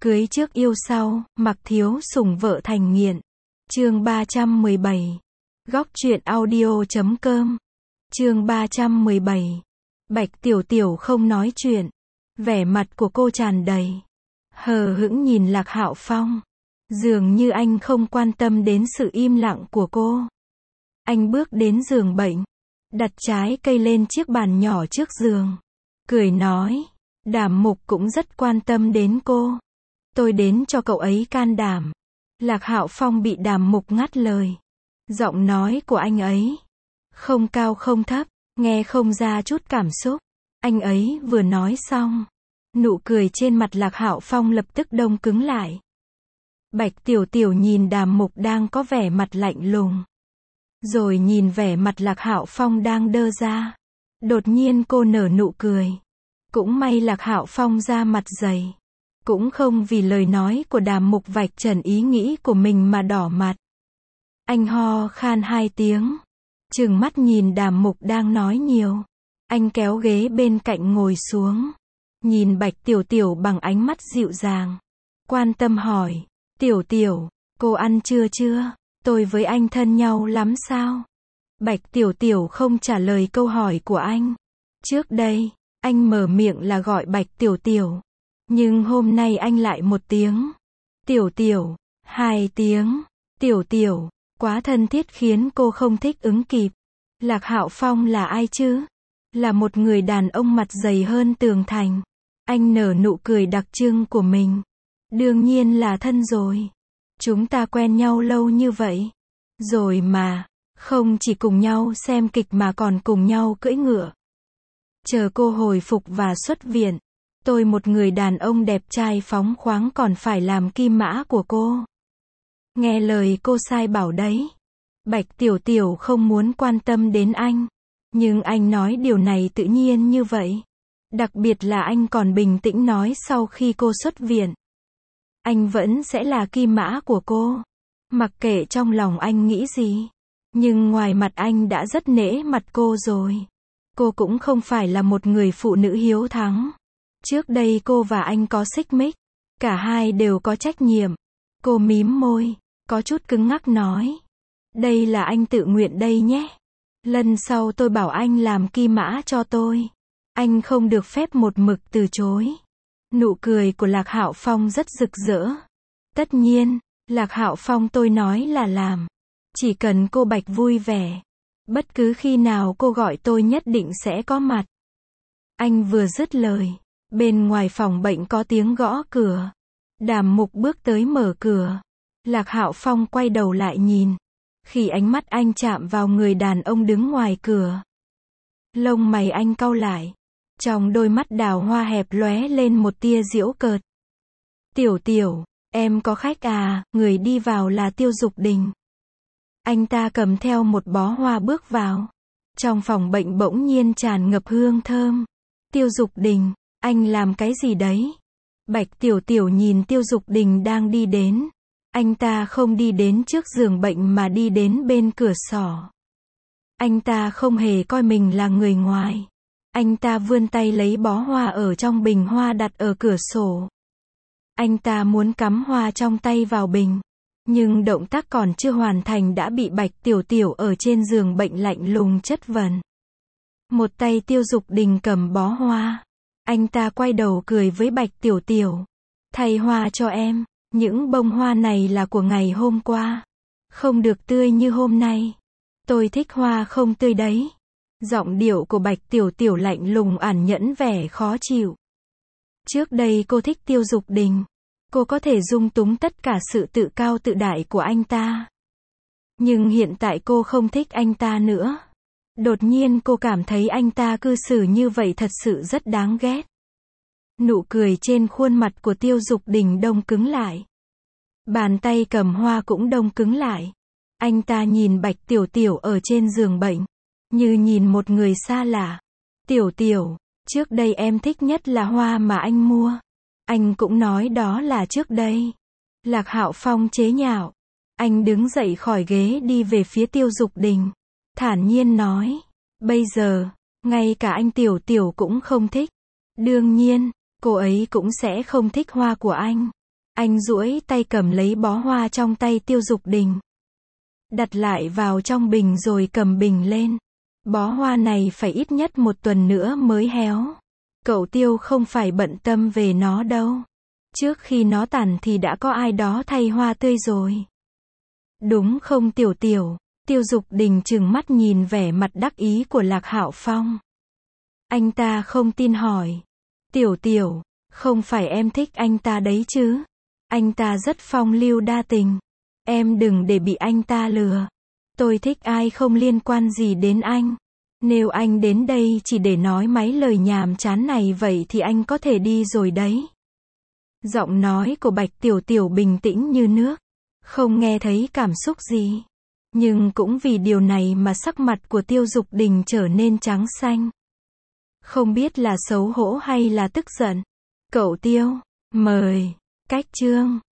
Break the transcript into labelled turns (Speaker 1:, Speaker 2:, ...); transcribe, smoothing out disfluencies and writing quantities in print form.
Speaker 1: Cưới trước yêu sau, mặc thiếu sủng vợ thành nghiện. Chương 317. Góc truyện audio.com. Chương 317. Bạch Tiểu Tiểu không nói chuyện. Vẻ mặt của cô tràn đầy hờ hững nhìn Lạc Hạo Phong. Dường như anh không quan tâm đến sự im lặng của cô. Anh bước đến giường bệnh, đặt trái cây lên chiếc bàn nhỏ trước giường, cười nói, Đàm Mục cũng rất quan tâm đến cô. Tôi đến cho cậu ấy can đảm. Lạc Hạo Phong bị Đàm Mục ngắt lời. Giọng nói của anh ấy không cao không thấp, nghe không ra chút cảm xúc. Anh ấy vừa nói xong, nụ cười trên mặt Lạc Hạo Phong lập tức đông cứng lại. Bạch Tiểu Tiểu nhìn Đàm Mục đang có vẻ mặt lạnh lùng, rồi nhìn vẻ mặt Lạc Hạo Phong đang đơ ra. Đột nhiên cô nở nụ cười. Cũng may Lạc Hạo Phong ra mặt dày, cũng không vì lời nói của Đàm Mục vạch trần ý nghĩ của mình mà đỏ mặt. Anh ho khan 2 tiếng, trừng mắt nhìn Đàm Mục đang nói nhiều. Anh kéo ghế bên cạnh ngồi xuống, nhìn Bạch Tiểu Tiểu bằng ánh mắt dịu dàng, quan tâm hỏi, Tiểu Tiểu, cô ăn chưa? Tôi với anh thân nhau lắm sao? Bạch Tiểu Tiểu không trả lời câu hỏi của anh. Trước đây, anh mở miệng là gọi Bạch Tiểu Tiểu, nhưng hôm nay anh lại 1 tiếng Tiểu Tiểu, 2 tiếng Tiểu Tiểu, quá thân thiết khiến cô không thích ứng kịp. Lạc Hạo Phong là ai chứ? Là một người đàn ông mặt dày hơn tường thành. Anh nở nụ cười đặc trưng của mình. Đương nhiên là thân rồi. Chúng ta quen nhau lâu như vậy rồi mà, không chỉ cùng nhau xem kịch mà còn cùng nhau cưỡi ngựa. Chờ cô hồi phục và xuất viện, tôi một người đàn ông đẹp trai phóng khoáng còn phải làm kim mã của cô. Nghe lời cô sai bảo đấy. Bạch Tiểu Tiểu không muốn quan tâm đến anh, nhưng anh nói điều này tự nhiên như vậy. Đặc biệt là anh còn bình tĩnh nói sau khi cô xuất viện, anh vẫn sẽ là kim mã của cô. Mặc kệ trong lòng anh nghĩ gì, nhưng ngoài mặt anh đã rất nể mặt cô rồi. Cô cũng không phải là một người phụ nữ hiếu thắng. Trước đây cô và anh có xích mích, cả hai đều có trách nhiệm. Cô mím môi, có chút cứng ngắc nói, đây là anh tự nguyện đây nhé. Lần sau tôi bảo anh làm kim mã cho tôi, anh không được phép một mực từ chối. Nụ cười của Lạc Hạo Phong rất rực rỡ. Tất nhiên, Lạc Hạo Phong, tôi nói là làm. Chỉ cần cô Bạch vui vẻ, bất cứ khi nào cô gọi tôi nhất định sẽ có mặt. Anh vừa dứt lời, bên ngoài phòng bệnh có tiếng gõ cửa. Đàm Mục bước tới mở cửa. Lạc Hạo Phong quay đầu lại nhìn. Khi ánh mắt anh chạm vào người đàn ông đứng ngoài cửa, lông mày anh cau lại. Trong đôi mắt đào hoa hẹp lóe lên một tia giễu cợt. Tiểu Tiểu, em có khách à? Người đi vào là Tiêu Dục Đình. Anh ta cầm theo một bó hoa bước vào. Trong phòng bệnh bỗng nhiên tràn ngập hương thơm. Tiêu Dục Đình, anh làm cái gì đấy? Bạch Tiểu Tiểu nhìn Tiêu Dục Đình đang đi đến. Anh ta không đi đến trước giường bệnh mà đi đến bên cửa sổ. Anh ta không hề coi mình là người ngoài. Anh ta vươn tay lấy bó hoa ở trong bình hoa đặt ở cửa sổ. Anh ta muốn cắm hoa trong tay vào bình, nhưng động tác còn chưa hoàn thành đã bị Bạch Tiểu Tiểu ở trên giường bệnh lạnh lùng chất vấn. Một tay Tiêu Dục Đình cầm bó hoa. Anh ta quay đầu cười với Bạch Tiểu Tiểu. Thay hoa cho em, những bông hoa này là của ngày hôm qua, không được tươi như hôm nay. Tôi thích hoa không tươi đấy. Giọng điệu của Bạch Tiểu Tiểu lạnh lùng ẩn nhẫn vẻ khó chịu. Trước đây cô thích Tiêu Dục Đình. Cô có thể dung túng tất cả sự tự cao tự đại của anh ta. Nhưng hiện tại cô không thích anh ta nữa. Đột nhiên cô cảm thấy anh ta cư xử như vậy thật sự rất đáng ghét. Nụ cười trên khuôn mặt của Tiêu Dục Đình đông cứng lại. Bàn tay cầm hoa cũng đông cứng lại. Anh ta nhìn Bạch Tiểu Tiểu ở trên giường bệnh, như nhìn một người xa lạ. Tiểu Tiểu, trước đây em thích nhất là hoa mà anh mua. Anh cũng nói đó là trước đây. Lạc Hạo Phong chế nhạo. Anh đứng dậy khỏi ghế đi về phía Tiêu Dục Đình, thản nhiên nói, bây giờ, ngay cả anh Tiểu Tiểu cũng không thích. Đương nhiên, cô ấy cũng sẽ không thích hoa của anh. Anh duỗi tay cầm lấy bó hoa trong tay Tiêu Dục Đình. Đặt lại vào trong bình rồi cầm bình lên. Bó hoa này phải ít nhất 1 tuần nữa mới héo. Cậu Tiêu không phải bận tâm về nó đâu. Trước khi nó tàn thì đã có ai đó thay hoa tươi rồi. Đúng không Tiểu Tiểu? Tiêu Dục Đình trừng mắt nhìn vẻ mặt đắc ý của Lạc Hạo Phong. Anh ta không tin hỏi. Tiểu Tiểu, không phải em thích anh ta đấy chứ? Anh ta rất phong lưu đa tình. Em đừng để bị anh ta lừa. Tôi thích ai không liên quan gì đến anh. Nếu anh đến đây chỉ để nói mấy lời nhàm chán này vậy thì anh có thể đi rồi đấy. Giọng nói của Bạch Tiểu Tiểu bình tĩnh như nước. Không nghe thấy cảm xúc gì. Nhưng cũng vì điều này mà sắc mặt của Tiêu Dục Đình trở nên trắng xanh. Không biết là xấu hổ hay là tức giận. Cậu Tiêu, mời. Cách chương